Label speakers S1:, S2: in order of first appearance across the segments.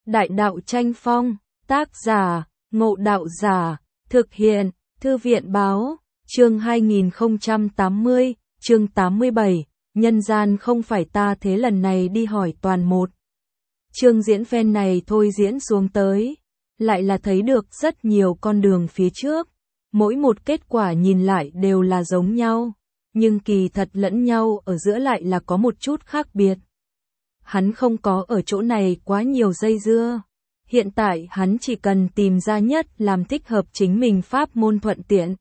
S1: Đại đạo tranh phong, tác giả, Ngộ Đạo Giả, thực hiện, Thư viện báo, chương 2080, chương 87, nhân gian không phải ta thế lần này đi hỏi toàn một. Chương diễn phen này thôi diễn xuống tới, lại là thấy được rất nhiều con đường phía trước, mỗi một kết quả nhìn lại đều là giống nhau, nhưng kỳ thật lẫn nhau ở giữa lại là có một chút khác biệt. Hắn không có ở chỗ này quá nhiều dây dưa. Hiện tại hắn chỉ cần tìm ra nhất làm thích hợp chính mình pháp môn thuận tiện,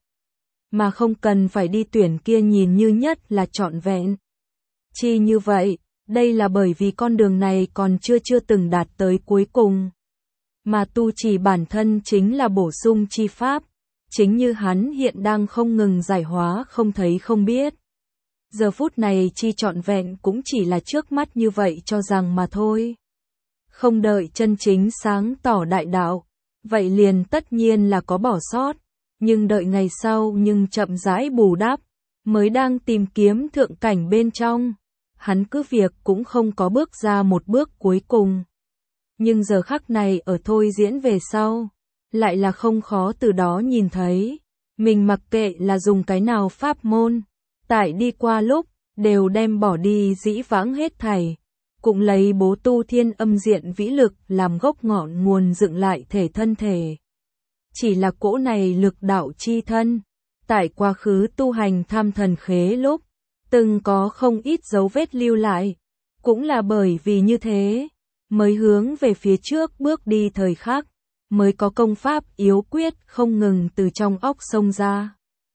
S1: mà không cần phải đi tuyển kia nhìn như nhất là trọn vẹn. Chi như vậy, đây là bởi vì con đường này còn chưa từng đạt tới cuối cùng. Mà tu trì bản thân chính là bổ sung chi pháp, chính như hắn hiện đang không ngừng giải hóa không thấy không biết. Giờ phút này chi trọn vẹn cũng chỉ là trước mắt như vậy cho rằng mà thôi. Không đợi chân chính sáng tỏ đại đạo, vậy liền tất nhiên là có bỏ sót, nhưng đợi ngày sau nhưng chậm rãi bù đắp, mới đang tìm kiếm thượng cảnh bên trong, hắn cứ việc cũng không có bước ra một bước cuối cùng. Nhưng giờ khắc này ở thôi diễn về sau, lại là không khó từ đó nhìn thấy, mình mặc kệ là dùng cái nào pháp môn, tại đi qua lúc, đều đem bỏ đi dĩ vãng hết thảy. Cũng lấy bố tu thiên âm diện vĩ lực làm gốc ngọn nguồn dựng lại thể thân thể. Chỉ là cỗ này lực đạo chi thân, tại quá khứ tu hành tham thần khế lúc, từng có không ít dấu vết lưu lại, cũng là bởi vì như thế, mới hướng về phía trước bước đi thời khắc, mới có công pháp yếu quyết không ngừng từ trong óc xông ra.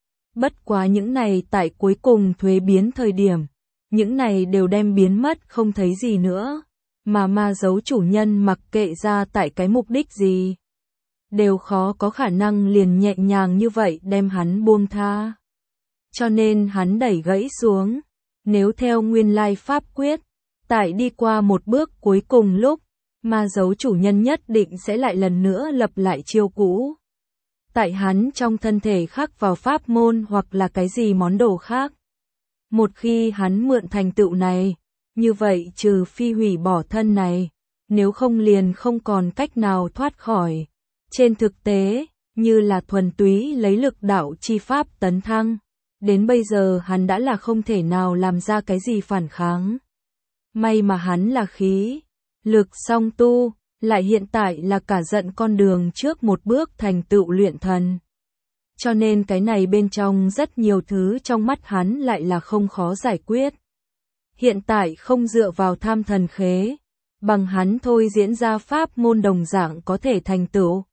S1: Bất quá những này tại cuối cùng thuế biến thời điểm, những này đều đem biến mất không thấy gì nữa, mà ma dấu chủ nhân mặc kệ ra tại cái mục đích gì, đều khó có khả năng liền nhẹ nhàng như vậy đem hắn buông tha. Cho nên hắn đẩy gãy xuống, nếu theo nguyên lai pháp quyết, tại đi qua một bước cuối cùng lúc, ma dấu chủ nhân nhất định sẽ lại lần nữa lập lại chiêu cũ. Tại hắn trong thân thể khắc vào pháp môn hoặc là cái gì món đồ khác. Một khi hắn mượn thành tựu này, như vậy trừ phi hủy bỏ thân này, nếu không liền không còn cách nào thoát khỏi. Trên thực tế, như là thuần túy lấy lực đạo chi pháp tấn thăng, đến bây giờ hắn đã là không thể nào làm ra cái gì phản kháng. May mà hắn là khí, lực song tu, lại hiện tại là cả giận con đường trước một bước thành tựu luyện thần. Cho nên cái này bên trong rất nhiều thứ trong mắt hắn lại là không khó giải quyết. Hiện tại không dựa vào tham thần khế, bằng hắn thôi diễn ra pháp môn đồng dạng có thể thành tựu.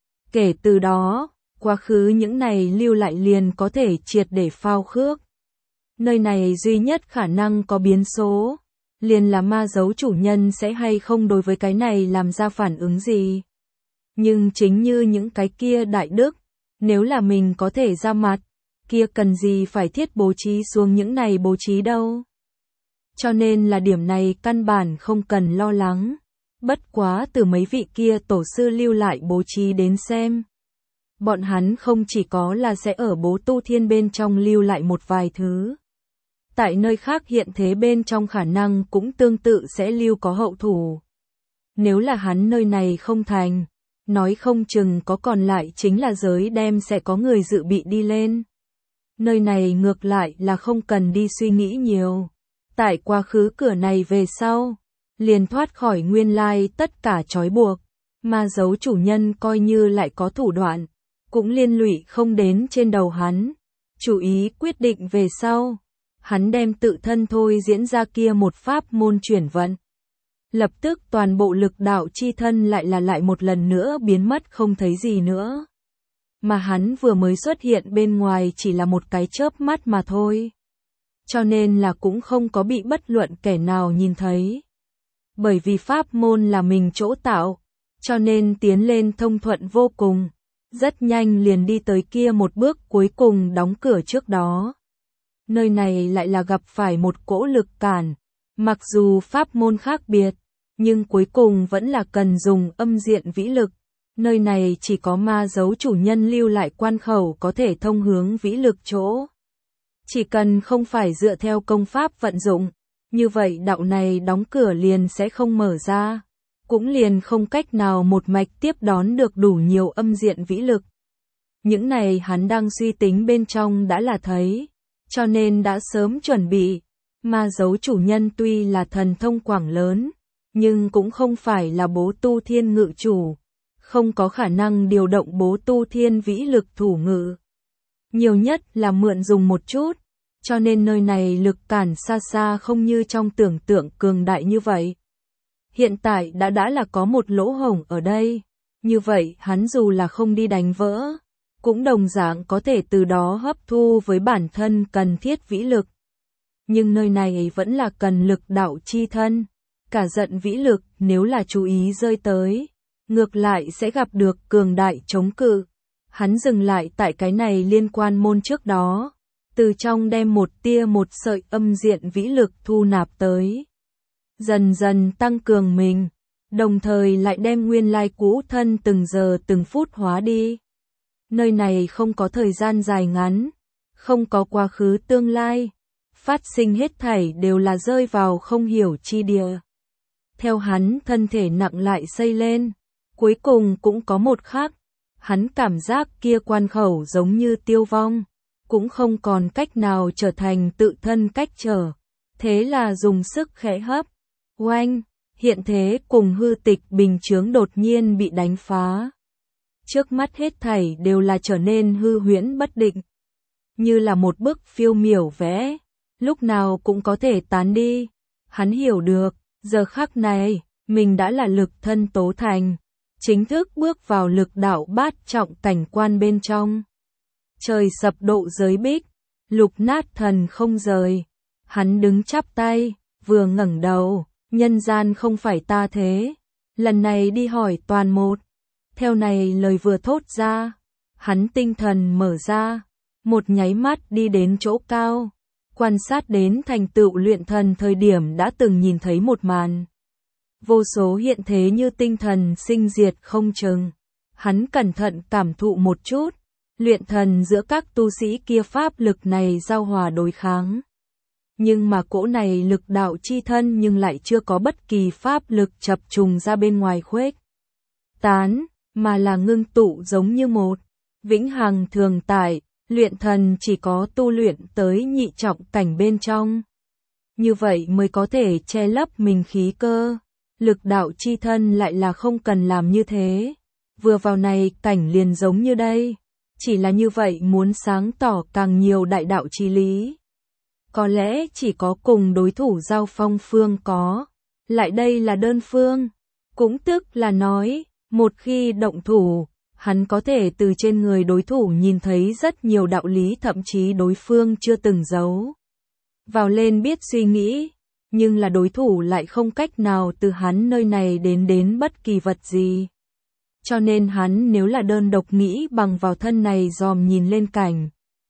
S1: Kể từ đó, quá khứ những này lưu lại liền có thể triệt để phao khước. Nơi này duy nhất khả năng có biến số, liền là ma dấu chủ nhân sẽ hay không đối với cái này làm ra phản ứng gì. Nhưng chính như những cái kia đại đức, nếu là mình có thể ra mặt, kia cần gì phải thiết bố trí xuống những này bố trí đâu. Cho nên là điểm này căn bản không cần lo lắng. Bất quá từ mấy vị kia tổ sư lưu lại bố trí đến xem. Bọn hắn không chỉ có là sẽ ở bố tu thiên bên trong lưu lại một vài thứ. Tại nơi khác hiện thế bên trong khả năng cũng tương tự sẽ lưu có hậu thủ. Nếu là hắn nơi này không thành, nói không chừng có còn lại chính là giới đem sẽ có người dự bị đi lên. Nơi này ngược lại là không cần đi suy nghĩ nhiều. Tại quá khứ cửa này về sau, liền thoát khỏi nguyên lai tất cả trói buộc, mà dấu chủ nhân coi như lại có thủ đoạn, cũng liên lụy không đến trên đầu hắn. Chủ ý quyết định về sau, hắn đem tự thân thôi diễn ra kia một pháp môn chuyển vận. Lập tức toàn bộ lực đạo chi thân lại một lần nữa biến mất không thấy gì nữa. Mà hắn vừa mới xuất hiện bên ngoài chỉ là một cái chớp mắt mà thôi. Cho nên là cũng không có bị bất luận kẻ nào nhìn thấy. Bởi vì pháp môn là mình chỗ tạo, cho nên tiến lên thông thuận vô cùng. Rất nhanh liền đi tới kia một bước cuối cùng đóng cửa trước đó. Nơi này lại là gặp phải một cỗ lực cản. Mặc dù pháp môn khác biệt, nhưng cuối cùng vẫn là cần dùng âm diện vĩ lực. Nơi này chỉ có ma dấu chủ nhân lưu lại quan khẩu có thể thông hướng vĩ lực chỗ. Chỉ cần không phải dựa theo công pháp vận dụng, như vậy đạo này đóng cửa liền sẽ không mở ra. cũng liền không cách nào một mạch tiếp đón được đủ nhiều âm diện vĩ lực. Những này hắn đang suy tính bên trong đã là thấy, cho nên đã sớm chuẩn bị, mà dấu chủ nhân tuy là thần thông quảng lớn, nhưng cũng không phải là bố tu thiên ngự chủ, không có khả năng điều động bố tu thiên vĩ lực thủ ngự. Nhiều nhất là mượn dùng một chút, cho nên nơi này lực cản xa xa không như trong tưởng tượng cường đại như vậy. Hiện tại đã là có một lỗ hổng ở đây, như vậy hắn dù là không đi đánh vỡ, cũng đồng dạng có thể từ đó hấp thu với bản thân cần thiết vĩ lực. Nhưng nơi này vẫn là cần lực đạo chi thân, cả giận vĩ lực nếu là chú ý rơi tới, ngược lại sẽ gặp được cường đại chống cự. Hắn dừng lại tại cái này liên quan môn trước đó, từ trong đem một tia một sợi âm diện vĩ lực thu nạp tới. Dần dần tăng cường mình, đồng thời lại đem nguyên lai cũ thân từng giờ từng phút hóa đi. Nơi này không có thời gian dài ngắn, không có quá khứ tương lai, phát sinh hết thảy đều là rơi vào không hiểu chi địa. Theo hắn thân thể nặng lại xây lên, cuối cùng cũng có một khắc, hắn cảm giác kia quan khẩu giống như tiêu vong, cũng không còn cách nào trở thành tự thân cách trở. Thế là dùng sức khẽ hấp, oanh, hiện thế cùng hư tịch bình chướng đột nhiên bị đánh phá. Trước mắt hết thảy đều là trở nên hư huyễn bất định, như là một bức phiêu miểu vẽ, lúc nào cũng có thể tán đi. Hắn hiểu được, giờ khắc này, mình đã là lực thân tố thành, chính thức bước vào lực đạo bát trọng cảnh quan bên trong. Trời sập độ giới bích, lục nát thần không rời. Hắn đứng chắp tay, vừa ngẩng đầu, nhân gian không phải ta thế. Lần này đi hỏi toàn một. Theo này lời vừa thốt ra, hắn tinh thần mở ra, một nháy mắt đi đến chỗ cao, quan sát đến thành tựu luyện thần thời điểm đã từng nhìn thấy một màn. Vô số hiện thế như tinh thần sinh diệt không chừng. Hắn cẩn thận cảm thụ một chút, luyện thần giữa các tu sĩ kia pháp lực này giao hòa đối kháng. Nhưng mà cỗ này lực đạo chi thân nhưng lại chưa có bất kỳ pháp lực chập trùng ra bên ngoài khuếch tán, mà là ngưng tụ giống như một vĩnh hằng thường tại. Luyện thần chỉ có tu luyện tới nhị trọng cảnh bên trong, như vậy mới có thể che lấp mình khí cơ. Lực đạo chi thân lại là không cần làm như thế, vừa vào này cảnh liền giống như đây, chỉ là như vậy muốn sáng tỏ càng nhiều đại đạo chi lý. Có lẽ chỉ có cùng đối thủ giao phong phương có, lại đây là đơn phương, cũng tức là nói, một khi động thủ, hắn có thể từ trên người đối thủ nhìn thấy rất nhiều đạo lý thậm chí đối phương chưa từng giấu vào lên biết suy nghĩ, nhưng là đối thủ lại không cách nào từ hắn nơi này đến bất kỳ vật gì. Cho nên hắn nếu là đơn độc nghĩ bằng vào thân này dòm nhìn lên cảnh,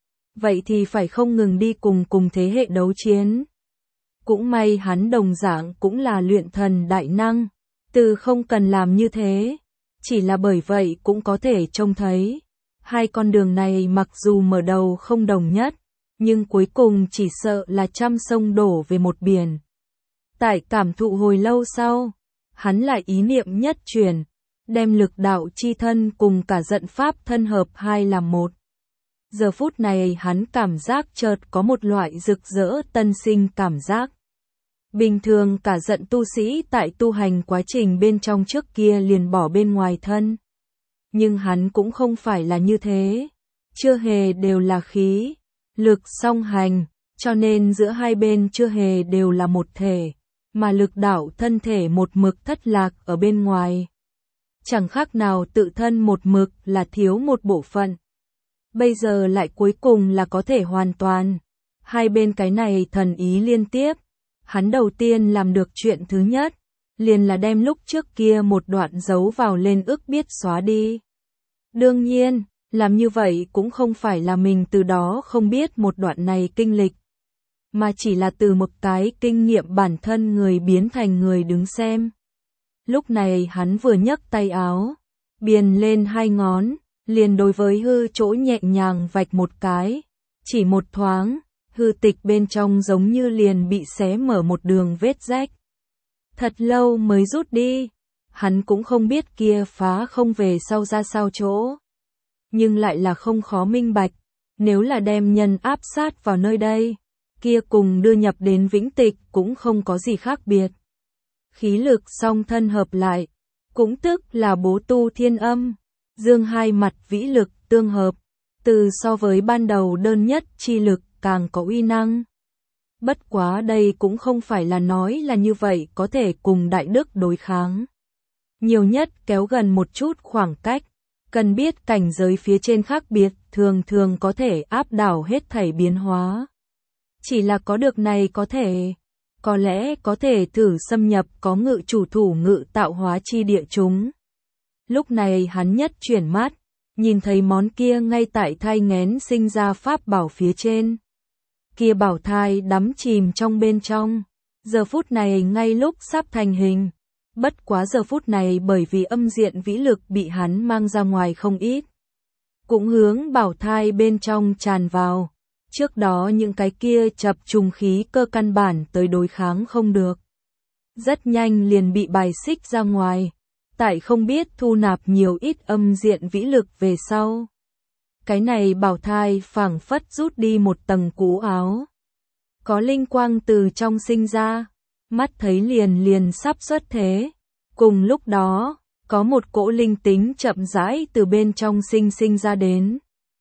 S1: vậy thì phải không ngừng đi cùng thế hệ đấu chiến. Cũng may hắn đồng dạng cũng là luyện thần đại năng, từ không cần làm như thế. Chỉ là bởi vậy cũng có thể trông thấy, hai con đường này mặc dù mở đầu không đồng nhất, nhưng cuối cùng chỉ sợ là trăm sông đổ về một biển. Tại cảm thụ hồi lâu sau, hắn lại ý niệm nhất chuyển, đem lực đạo chi thân cùng cả giận pháp thân hợp hai làm một. Giờ phút này hắn cảm giác chợt có một loại rực rỡ tân sinh cảm giác. Bình thường cả giận tu sĩ tại tu hành quá trình bên trong trước kia liền bỏ bên ngoài thân. Nhưng hắn cũng không phải là như thế. Chưa hề đều là khí, lực song hành, cho nên giữa hai bên chưa hề đều là một thể, mà lực đạo thân thể một mực thất lạc ở bên ngoài. Chẳng khác nào tự thân một mực là thiếu một bộ phận. Bây giờ lại cuối cùng là có thể hoàn toàn. Hai bên cái này thần ý liên tiếp. Hắn đầu tiên làm được chuyện thứ nhất, liền là đem lúc trước kia một đoạn giấu vào lên ức biết xóa đi. Đương nhiên, làm như vậy cũng không phải là mình từ đó không biết một đoạn này kinh lịch, mà chỉ là từ một cái kinh nghiệm bản thân người biến thành người đứng xem. Lúc này hắn vừa nhấc tay áo, biền lên hai ngón, liền đối với hư chỗ nhẹ nhàng vạch một cái, chỉ một thoáng. Hư tịch bên trong giống như liền bị xé mở một đường vết rách. Thật lâu mới rút đi, hắn cũng không biết kia phá không về sau ra sao chỗ. Nhưng lại là không khó minh bạch, nếu là đem nhân áp sát vào nơi đây, kia cùng đưa nhập đến vĩnh tịch cũng không có gì khác biệt. Khí lực song thân hợp lại, cũng tức là bố tu thiên âm, dương hai mặt vĩ lực tương hợp, từ so với ban đầu đơn nhất chi lực càng có uy năng. Bất quá đây cũng không phải là nói là như vậy có thể cùng đại đức đối kháng. Nhiều nhất kéo gần một chút khoảng cách, cần biết cảnh giới phía trên khác biệt thường thường có thể áp đảo hết thảy biến hóa. Chỉ là có được này có lẽ có thể thử xâm nhập có ngự chủ thủ ngự tạo hóa chi địa chúng. Lúc này hắn nhất chuyển mắt, nhìn thấy món kia ngay tại thai nghén sinh ra pháp bảo phía trên. Kia bảo thai đắm chìm trong bên trong, giờ phút này ngay lúc sắp thành hình. Bất quá giờ phút này bởi vì âm diện vĩ lực bị hắn mang ra ngoài không ít, cũng hướng bảo thai bên trong tràn vào. Trước đó những cái kia chập trùng khí cơ căn bản tới đối kháng không được, rất nhanh liền bị bài xích ra ngoài. Tại không biết thu nạp nhiều ít âm diện vĩ lực về sau, cái này bảo thai phảng phất rút đi một tầng cũ áo, có linh quang từ trong sinh ra, mắt thấy liền sắp xuất thế. Cùng lúc đó, có một cỗ linh tính chậm rãi từ bên trong sinh ra đến.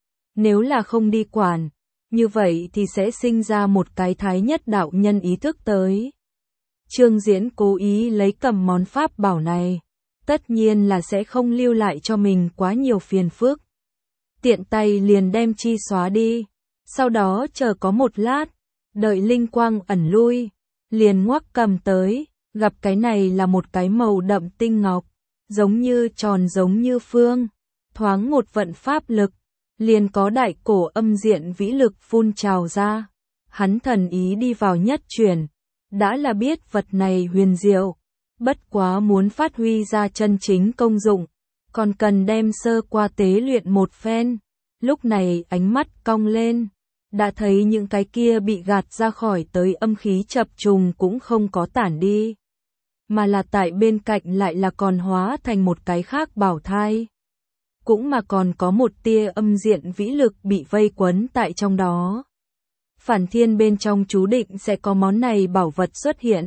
S1: Nếu là không đi quản, như vậy thì sẽ sinh ra một cái thái nhất đạo nhân ý thức tới. Trương Diễn cố ý lấy cầm món pháp bảo này, tất nhiên là sẽ không lưu lại cho mình quá nhiều phiền phức. Tiện tay liền đem chi xóa đi, sau đó chờ có một lát, đợi linh quang ẩn lui, liền ngoắc cầm tới, gặp cái này là một cái màu đậm tinh ngọc, giống như tròn giống như phương, thoáng một vận pháp lực, liền có đại cổ âm diện vĩ lực phun trào ra. Hắn thần ý đi vào nhất chuyển, đã là biết vật này huyền diệu, bất quá muốn phát huy ra chân chính công dụng, còn cần đem sơ qua tế luyện một phen. Lúc này ánh mắt cong lên, đã thấy những cái kia bị gạt ra khỏi tới âm khí chập trùng cũng không có tản đi, mà là tại bên cạnh lại là còn hóa thành một cái khác bảo thai. Cũng mà còn có một tia âm diện vĩ lực bị vây quấn tại trong đó. Phản thiên bên trong chú định sẽ có món này bảo vật xuất hiện.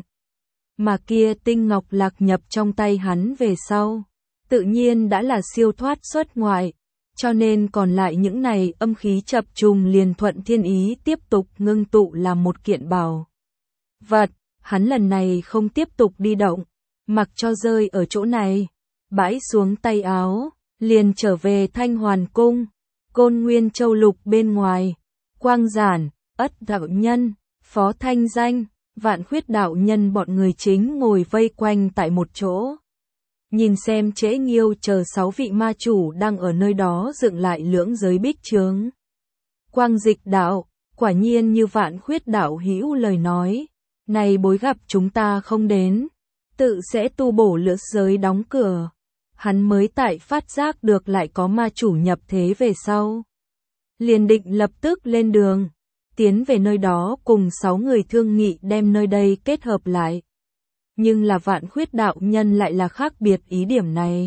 S1: Mà kia tinh ngọc lạc nhập trong tay hắn về sau, tự nhiên đã là siêu thoát xuất ngoại, cho nên còn lại những này âm khí chập trùng liền thuận thiên ý tiếp tục ngưng tụ làm một kiện bảo vật. Hắn lần này không tiếp tục đi động, mặc cho rơi ở chỗ này, bãi xuống tay áo, liền trở về Thanh Hoàn Cung, Côn Nguyên Châu Lục bên ngoài. Quang Giản, Ất đạo nhân, Phó Thanh Danh, Vạn Khuyết đạo nhân bọn người chính ngồi vây quanh tại một chỗ. Nhìn xem Trễ Nghiêu chờ 6 vị ma chủ đang ở nơi đó dựng lại lưỡng giới bích chướng. Quang Dịch đạo, quả nhiên như Vạn Khuyết đạo hữu lời nói, này bối gặp chúng ta không đến, tự sẽ tu bổ lưỡng giới đóng cửa. Hắn mới tại phát giác được lại có ma chủ nhập thế về sau, liền định lập tức lên đường, tiến về nơi đó cùng 6 người thương nghị đem nơi đây kết hợp lại. Nhưng là Vạn Khuyết đạo nhân lại là khác biệt ý điểm này.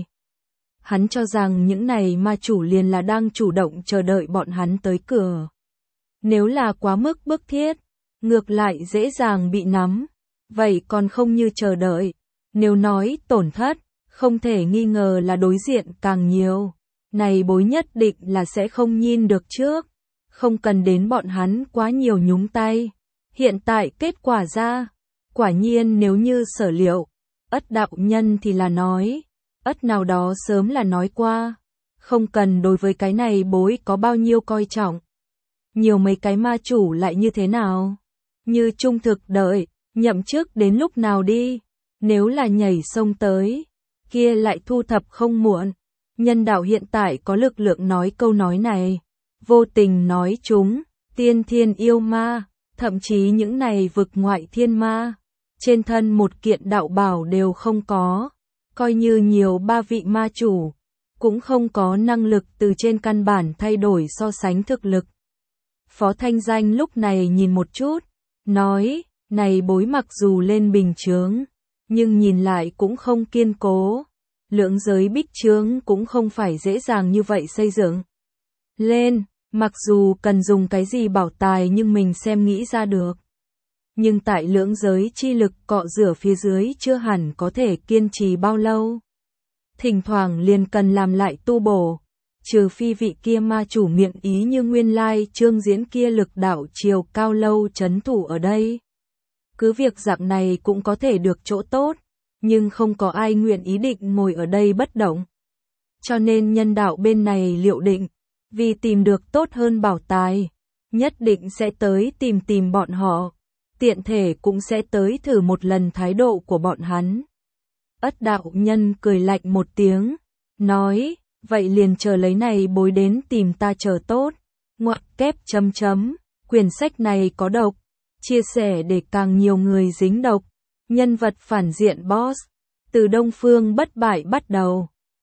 S1: Hắn cho rằng những này ma chủ liền là đang chủ động chờ đợi bọn hắn tới cửa. Nếu là quá mức bức thiết, ngược lại dễ dàng bị nắm, vậy còn không như chờ đợi. Nếu nói tổn thất, không thể nghi ngờ là đối diện càng nhiều. Này bối nhất định là sẽ không nhìn được trước, không cần đến bọn hắn quá nhiều nhúng tay. Hiện tại kết quả ra, quả nhiên nếu như sở liệu, Ất đạo nhân thì là nói, Ất nào đó sớm là nói qua, không cần đối với cái này bối có bao nhiêu coi trọng. Nhiều mấy cái ma chủ lại như thế nào? Như trung thực đợi, nhậm chức đến lúc nào đi, nếu là nhảy sông tới, kia lại thu thập không muộn. Nhân đạo hiện tại có lực lượng nói câu nói này, vô tình nói chúng, tiên thiên yêu ma, thậm chí những này vực ngoại thiên ma, trên thân một kiện đạo bảo đều không có, coi như nhiều 3 vị ma chủ, cũng không có năng lực từ trên căn bản thay đổi so sánh thực lực. Phó Thanh Danh lúc này nhìn một chút, nói, này bối mặc dù lên bình chướng, nhưng nhìn lại cũng không kiên cố. lưỡng giới bích trướng cũng không phải dễ dàng như vậy xây dựng lên, mặc dù cần dùng cái gì bảo tài nhưng mình xem nghĩ ra được. Nhưng tại lưỡng giới chi lực cọ rửa phía dưới chưa hẳn có thể kiên trì bao lâu. Thỉnh thoảng liền cần làm lại tu bổ, trừ phi vị kia ma chủ miệng ý như nguyên lai Trương Diễn kia lực đạo chiều cao lâu trấn thủ ở đây. Cứ việc dạng này cũng có thể được chỗ tốt, nhưng không có ai nguyện ý định ngồi ở đây bất động. Cho nên nhân đạo bên này liệu định, vì tìm được tốt hơn bảo tài, nhất định sẽ tới tìm bọn họ, tiện thể cũng sẽ tới thử một lần thái độ của bọn hắn. Ất đạo nhân cười lạnh một tiếng, nói, vậy liền chờ lấy này bối đến tìm ta chờ tốt, ngoặc kép chấm chấm, quyển sách này có độc, chia sẻ để càng nhiều người dính độc, nhân vật phản diện boss, từ Đông Phương bất bại bắt đầu.